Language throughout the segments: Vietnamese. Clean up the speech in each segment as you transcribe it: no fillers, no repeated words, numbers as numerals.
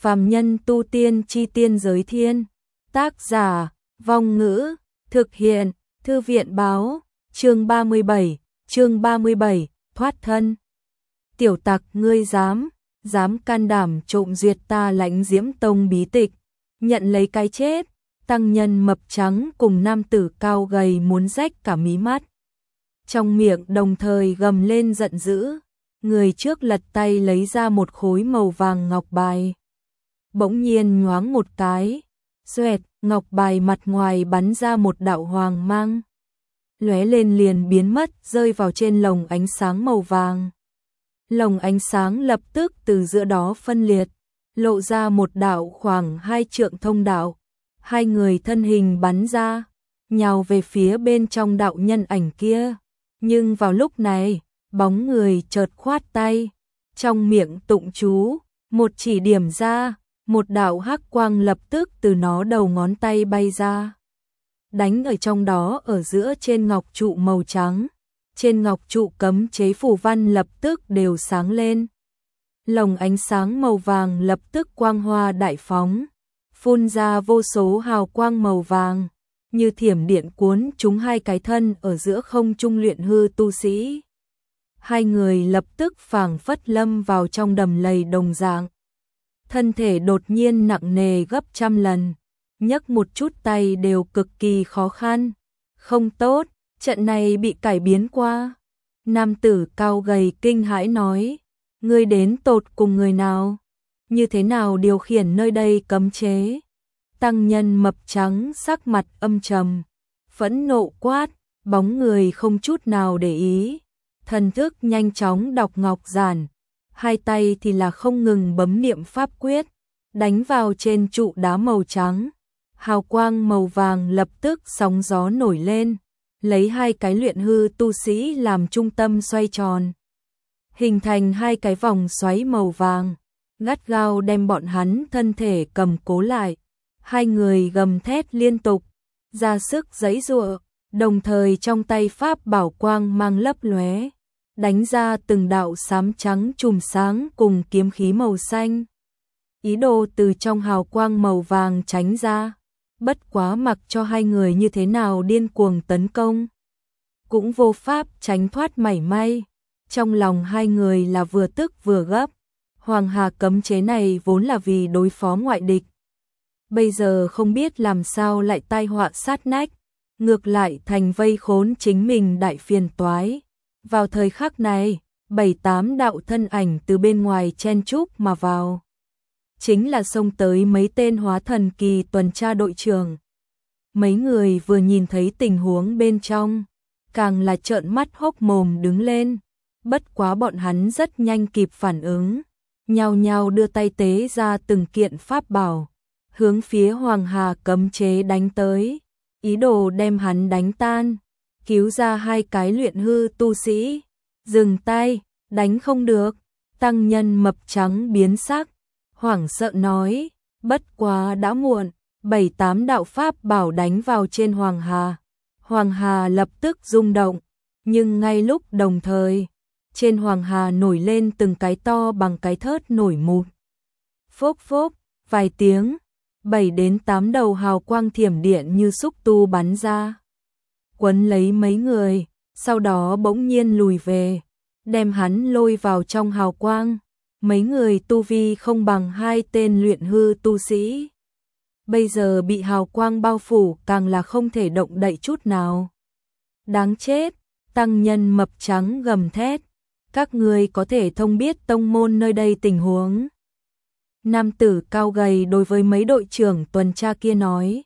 Phàm nhân tu tiên chi tiên giới thiên. Tác giả, Vong Ngữ, thực hiện, Thư viện báo, chương 37, thoát thân. Tiểu tặc ngươi dám can đảm trộm duyệt ta Lãnh Diễm Tông bí tịch, nhận lấy cái chết. Tăng nhân mập trắng cùng nam tử cao gầy muốn rách cả mí mắt. Trong miệng đồng thời gầm lên giận dữ, người trước lật tay lấy ra một khối màu vàng ngọc bài. Bỗng nhiên nhoáng một cái, xoẹt, ngọc bài mặt ngoài bắn ra một đạo hoàng mang. Lóe lên liền biến mất, rơi vào trên lồng ánh sáng màu vàng. Lồng ánh sáng lập tức từ giữa đó phân liệt, lộ ra một đạo khoảng 2 trượng thông đạo. Hai người thân hình bắn ra, nhào về phía bên trong đạo nhân ảnh kia. Nhưng vào lúc này, bóng người chợt khoát tay, trong miệng tụng chú, một chỉ điểm ra, một đạo hắc quang lập tức từ nó đầu ngón tay bay ra. Đánh ở trong đó ở giữa trên ngọc trụ màu trắng. Trên ngọc trụ cấm chế phù văn lập tức đều sáng lên. Lồng ánh sáng màu vàng lập tức quang hoa đại phóng, phun ra vô số hào quang màu vàng, như thiểm điện cuốn trúng hai cái thân ở giữa không trung luyện hư tu sĩ. Hai người lập tức phảng phất lâm vào trong đầm lầy đồng dạng. Thân thể đột nhiên nặng nề gấp trăm lần, nhấc một chút tay đều cực kỳ khó khăn. Không tốt, trận này bị cải biến qua. Nam tử cao gầy kinh hãi nói, ngươi đến tột cùng người nào? Như thế nào điều khiển nơi đây cấm chế? Tăng nhân mập trắng sắc mặt âm trầm, phẫn nộ quát, bóng người không chút nào để ý. Thần thức nhanh chóng đọc ngọc giản, hai tay thì là không ngừng bấm niệm pháp quyết, đánh vào trên trụ đá màu trắng. Hào quang màu vàng lập tức sóng gió nổi lên, lấy hai cái luyện hư tu sĩ làm trung tâm xoay tròn, hình thành hai cái vòng xoáy màu vàng, gắt gao đem bọn hắn thân thể cầm cố lại. Hai người gầm thét liên tục, ra sức giãy giụa, đồng thời trong tay pháp bảo quang mang lấp lóe, đánh ra từng đạo xám trắng chùm sáng cùng kiếm khí màu xanh. Ý đồ từ trong hào quang màu vàng tránh ra, bất quá mặc cho hai người như thế nào điên cuồng tấn công, cũng vô pháp tránh thoát mảy may. Trong lòng hai người là vừa tức vừa gấp. Hoàng Hà cấm chế này vốn là vì đối phó ngoại địch, bây giờ không biết làm sao lại tai họa sát nách, ngược lại thành vây khốn chính mình đại phiền toái. Vào thời khắc này, 7-8 đạo thân ảnh từ bên ngoài chen chúc mà vào. Chính là xông tới mấy tên hóa thần kỳ tuần tra đội trưởng. Mấy người vừa nhìn thấy tình huống bên trong, càng là trợn mắt hốc mồm đứng lên. Bất quá bọn hắn rất nhanh kịp phản ứng, nhao nhao đưa tay tế ra từng kiện pháp bảo, hướng phía Hoàng Hà cấm chế đánh tới, ý đồ đem hắn đánh tan. Cứu ra hai cái luyện hư tu sĩ, dừng tay, đánh không được. Tăng nhân mập trắng biến sắc, hoảng sợ nói, bất quá đã muộn. 7-8 đạo pháp bảo đánh vào trên Hoàng Hà. Hoàng Hà lập tức rung động, nhưng ngay lúc đồng thời, trên Hoàng Hà nổi lên từng cái to bằng cái thớt nổi mụn. Phốc phốc, vài tiếng, 7-8 đầu hào quang thiểm điện như xúc tu bắn ra, quấn lấy mấy người, sau đó bỗng nhiên lùi về, đem hắn lôi vào trong hào quang. Mấy người tu vi không bằng hai tên luyện hư tu sĩ, bây giờ bị hào quang bao phủ càng là không thể động đậy chút nào. Đáng chết, tăng nhân mập trắng gầm thét, các ngươi có thể thông biết tông môn nơi đây tình huống? Nam tử cao gầy đối với mấy đội trưởng tuần tra kia nói.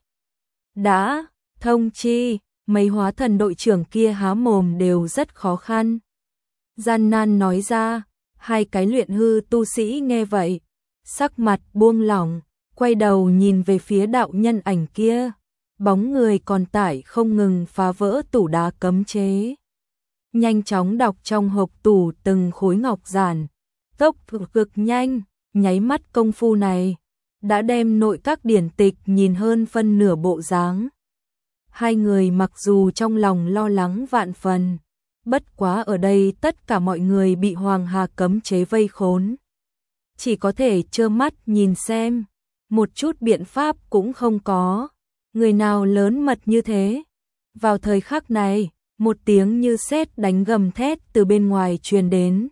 Đã, thông chi. Mấy hóa thần đội trưởng kia há mồm đều rất khó khăn, gian nan nói ra. Hai cái luyện hư tu sĩ nghe vậy, sắc mặt buông lỏng, quay đầu nhìn về phía đạo nhân ảnh kia. Bóng người còn tải không ngừng phá vỡ tủ đá cấm chế, nhanh chóng đọc trong hộp tủ từng khối ngọc giản, tốc cực nhanh. Nháy mắt công phu này đã đem nội các điển tịch nhìn hơn phân nửa bộ dáng. Hai người mặc dù trong lòng lo lắng vạn phần, bất quá ở đây tất cả mọi người bị Hoàng Hà cấm chế vây khốn, chỉ có thể trơ mắt nhìn xem, một chút biện pháp cũng không có. Người nào lớn mật như thế? Vào thời khắc này, một tiếng như sét đánh gầm thét từ bên ngoài truyền đến.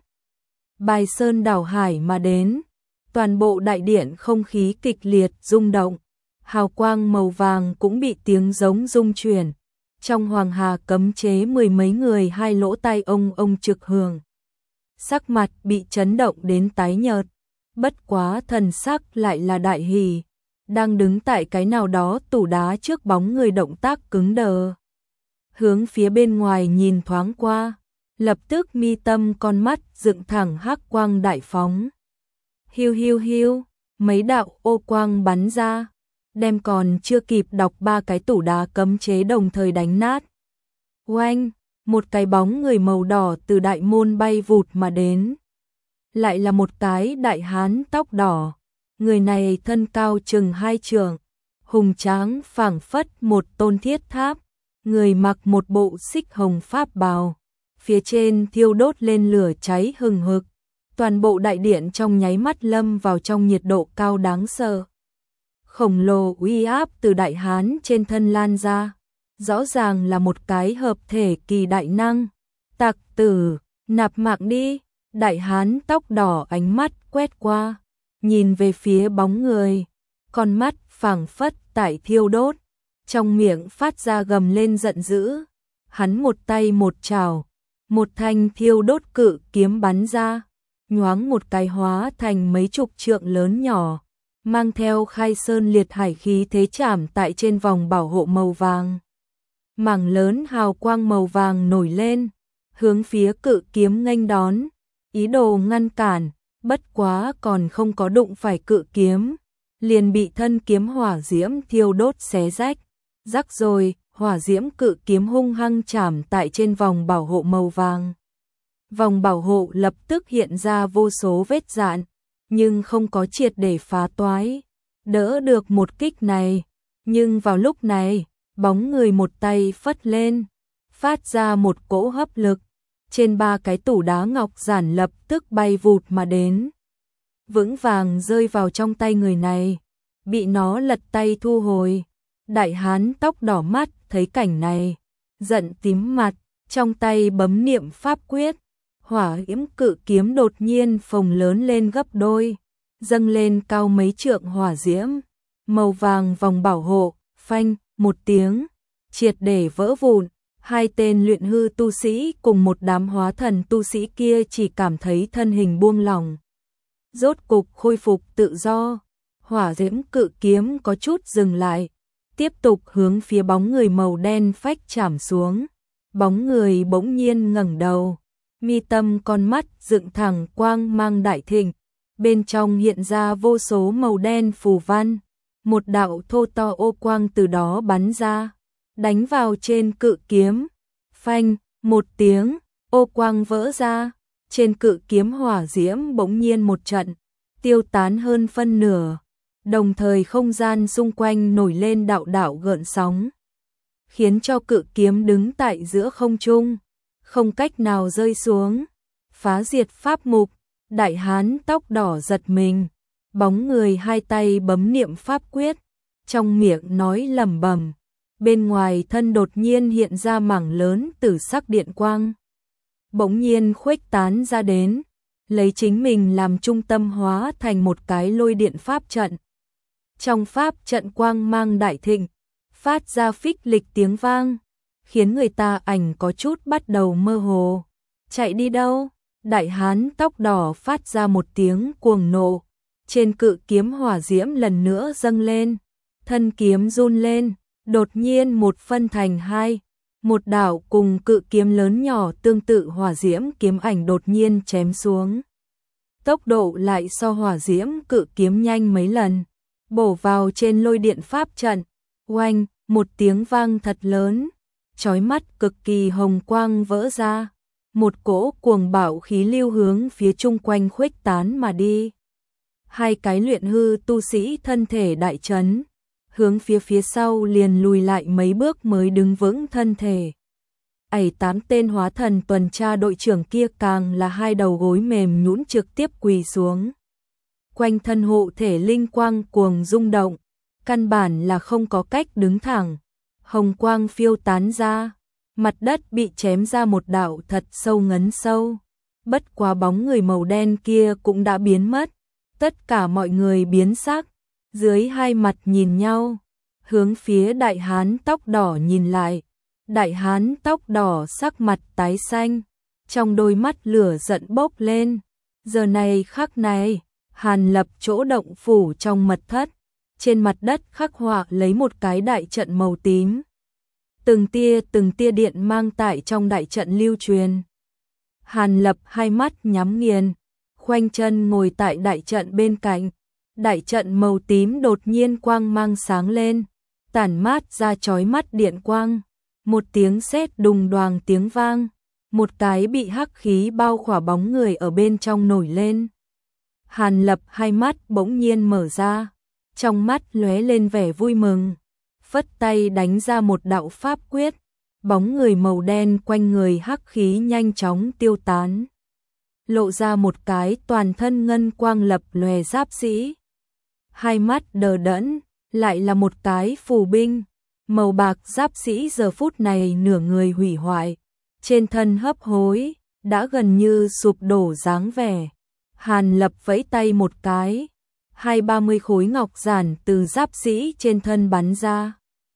Bài sơn đảo hải mà đến, toàn bộ đại điện không khí kịch liệt rung động, hào quang màu vàng cũng bị tiếng giống rung chuyển. Trong hoàng hà cấm chế mười mấy người hai lỗ tai ông trực hưởng. Sắc mặt bị chấn động đến tái nhợt, bất quá thần sắc lại là đại hỉ, đang đứng tại cái nào đó tủ đá trước bóng người động tác cứng đờ. Hướng phía bên ngoài nhìn thoáng qua, lập tức mi tâm con mắt dựng thẳng hắc quang đại phóng. Hiu hiu hiu, mấy đạo ô quang bắn ra, đem còn chưa kịp đọc ba cái tủ đá cấm chế đồng thời đánh nát. Oanh, một cái bóng người màu đỏ từ đại môn bay vụt mà đến. Lại là một cái đại hán tóc đỏ, người này thân cao chừng 2 trượng, hùng tráng phảng phất một tôn thiết tháp, người mặc một bộ xích hồng pháp bào, phía trên thiêu đốt lên lửa cháy hừng hực, toàn bộ đại điện trong nháy mắt lâm vào trong nhiệt độ cao đáng sợ. Khổng lồ uy áp từ đại hán trên thân lan ra, rõ ràng là một cái hợp thể kỳ đại năng. Tặc tử, nạp mạng đi. Đại hán tóc đỏ ánh mắt quét qua, nhìn về phía bóng người, con mắt phảng phất tại thiêu đốt, trong miệng phát ra gầm lên giận dữ. Hắn một tay một chảo, một thanh thiêu đốt cự kiếm bắn ra, nhoáng một cái hóa thành mấy chục trượng lớn nhỏ, mang theo khai sơn liệt hải khí thế chạm tại trên vòng bảo hộ màu vàng. Mảng lớn hào quang màu vàng nổi lên, hướng phía cự kiếm nghênh đón, ý đồ ngăn cản, bất quá còn không có đụng phải cự kiếm, liền bị thân kiếm hỏa diễm thiêu đốt xé rách. Rắc rồi, hỏa diễm cự kiếm hung hăng chạm tại trên vòng bảo hộ màu vàng. Vòng bảo hộ lập tức hiện ra vô số vết rạn, nhưng không có triệt để phá toái, đỡ được một kích này. Nhưng vào lúc này, bóng người một tay phất lên, phát ra một cỗ hấp lực, trên ba cái tủ đá ngọc giản lập tức bay vụt mà đến, vững vàng rơi vào trong tay người này, bị nó lật tay thu hồi. Đại hán tóc đỏ mắt thấy cảnh này, giận tím mặt, trong tay bấm niệm pháp quyết, hỏa diễm cự kiếm đột nhiên phồng lớn lên gấp đôi, dâng lên cao mấy trượng hỏa diễm, màu vàng vòng bảo hộ, phanh, một tiếng, triệt để vỡ vụn. Hai tên luyện hư tu sĩ cùng một đám hóa thần tu sĩ kia chỉ cảm thấy thân hình buông lỏng, rốt cục khôi phục tự do. Hỏa diễm cự kiếm có chút dừng lại, tiếp tục hướng phía bóng người màu đen phách chạm xuống. Bóng người bỗng nhiên ngẩng đầu, mi tâm con mắt dựng thẳng quang mang đại thịnh, bên trong hiện ra vô số màu đen phù văn, một đạo thô to ô quang từ đó bắn ra, đánh vào trên cự kiếm. Phanh, một tiếng, ô quang vỡ ra, trên cự kiếm hỏa diễm bỗng nhiên một trận, tiêu tán hơn phân nửa, đồng thời không gian xung quanh nổi lên đạo đạo gợn sóng, khiến cho cự kiếm đứng tại giữa không trung, không cách nào rơi xuống, phá diệt pháp mục. Đại hán tóc đỏ giật mình, bóng người hai tay bấm niệm pháp quyết, trong miệng nói lẩm bẩm. Bên ngoài thân đột nhiên hiện ra mảng lớn tử sắc điện quang, bỗng nhiên khuếch tán ra đến, lấy chính mình làm trung tâm hóa thành một cái lôi điện pháp trận. Trong pháp trận quang mang đại thịnh, phát ra phích lịch tiếng vang, khiến người ta ảnh có chút bắt đầu mơ hồ. Chạy đi đâu? Đại hán tóc đỏ phát ra một tiếng cuồng nộ, trên cự kiếm hỏa diễm lần nữa dâng lên, thân kiếm run lên. Đột nhiên một phân thành hai, một đạo cùng cự kiếm lớn nhỏ tương tự hỏa diễm kiếm ảnh đột nhiên chém xuống. Tốc độ lại so hỏa diễm cự kiếm nhanh mấy lần, bổ vào trên lôi điện pháp trận. Oanh, một tiếng vang thật lớn, chói mắt cực kỳ hồng quang vỡ ra, một cỗ cuồng bạo khí lưu hướng phía chung quanh khuếch tán mà đi. Hai cái luyện hư tu sĩ thân thể đại chấn, hướng phía sau liền lùi lại mấy bước mới đứng vững thân thể. 7-8 tên hóa thần tuần tra đội trưởng kia càng là hai đầu gối mềm nhũn trực tiếp quỳ xuống. quanh thân hộ thể linh quang cuồng rung động, căn bản là không có cách đứng thẳng. Hồng quang phiêu tán ra, mặt đất bị chém ra một đạo thật sâu ngấn sâu. Bất quá bóng người màu đen kia cũng đã biến mất. Tất cả mọi người biến sắc, dưới hai mặt nhìn nhau, hướng phía đại hán tóc đỏ nhìn lại. Đại hán tóc đỏ sắc mặt tái xanh, trong đôi mắt lửa giận bốc lên. Giờ này khắc này, Hàn Lập chỗ động phủ trong mật thất, trên mặt đất khắc họa lấy một cái đại trận màu tím. Từng tia điện mang tại trong đại trận lưu truyền. Hàn Lập hai mắt nhắm nghiền, khoanh chân ngồi tại đại trận bên cạnh. Đại trận màu tím đột nhiên quang mang sáng lên, tản mát ra chói mắt điện quang. Một tiếng sét đùng đoàng tiếng vang, một cái bị hắc khí bao khỏa bóng người ở bên trong nổi lên. Hàn Lập hai mắt bỗng nhiên mở ra, trong mắt lóe lên vẻ vui mừng, phất tay đánh ra một đạo pháp quyết, bóng người màu đen quanh người hắc khí nhanh chóng tiêu tán, lộ ra một cái toàn thân ngân quang lập lòe giáp sĩ. Hai mắt đờ đẫn, lại là một cái phù binh, màu bạc giáp sĩ giờ phút này nửa người hủy hoại, trên thân hấp hối, đã gần như sụp đổ dáng vẻ. Hàn Lập vẫy tay một cái, 20-30 khối ngọc giản từ giáp sĩ trên thân bắn ra,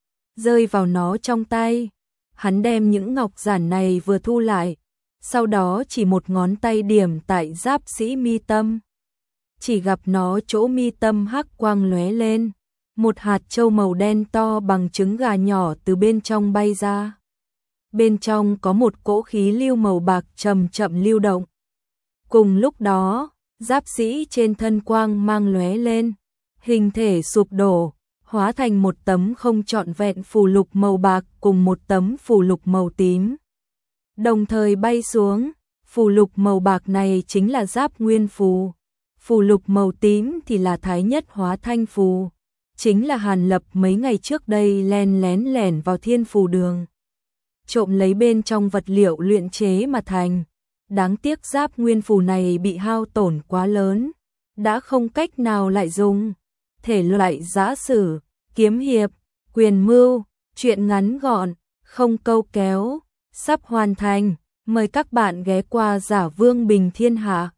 rơi vào nó trong tay. Hắn đem những ngọc giản này vừa thu lại, sau đó chỉ một ngón tay điểm tại giáp sĩ mi tâm. Chỉ gặp nó chỗ mi tâm hắc quang lóe lên, một hạt châu màu đen to bằng trứng gà nhỏ từ bên trong bay ra. Bên trong có một cỗ khí lưu màu bạc chậm chậm lưu động. Cùng lúc đó, giáp sĩ trên thân quang mang lóe lên, hình thể sụp đổ, hóa thành một tấm không trọn vẹn phù lục màu bạc cùng một tấm phù lục màu tím. Đồng thời bay xuống, phù lục màu bạc này chính là giáp nguyên phù, phù lục màu tím thì là thái nhất hóa thanh phù, chính là Hàn Lập mấy ngày trước đây len lén lẻn vào thiên phù đường, trộm lấy bên trong vật liệu luyện chế mà thành. Đáng tiếc giáp nguyên phù này bị hao tổn quá lớn, đã không cách nào lại dùng. Thể loại giã sử, kiếm hiệp, quyền mưu, truyện ngắn gọn, không câu kéo, sắp hoàn thành. Mời các bạn ghé qua Giả Vương Bình Thiên Hạ.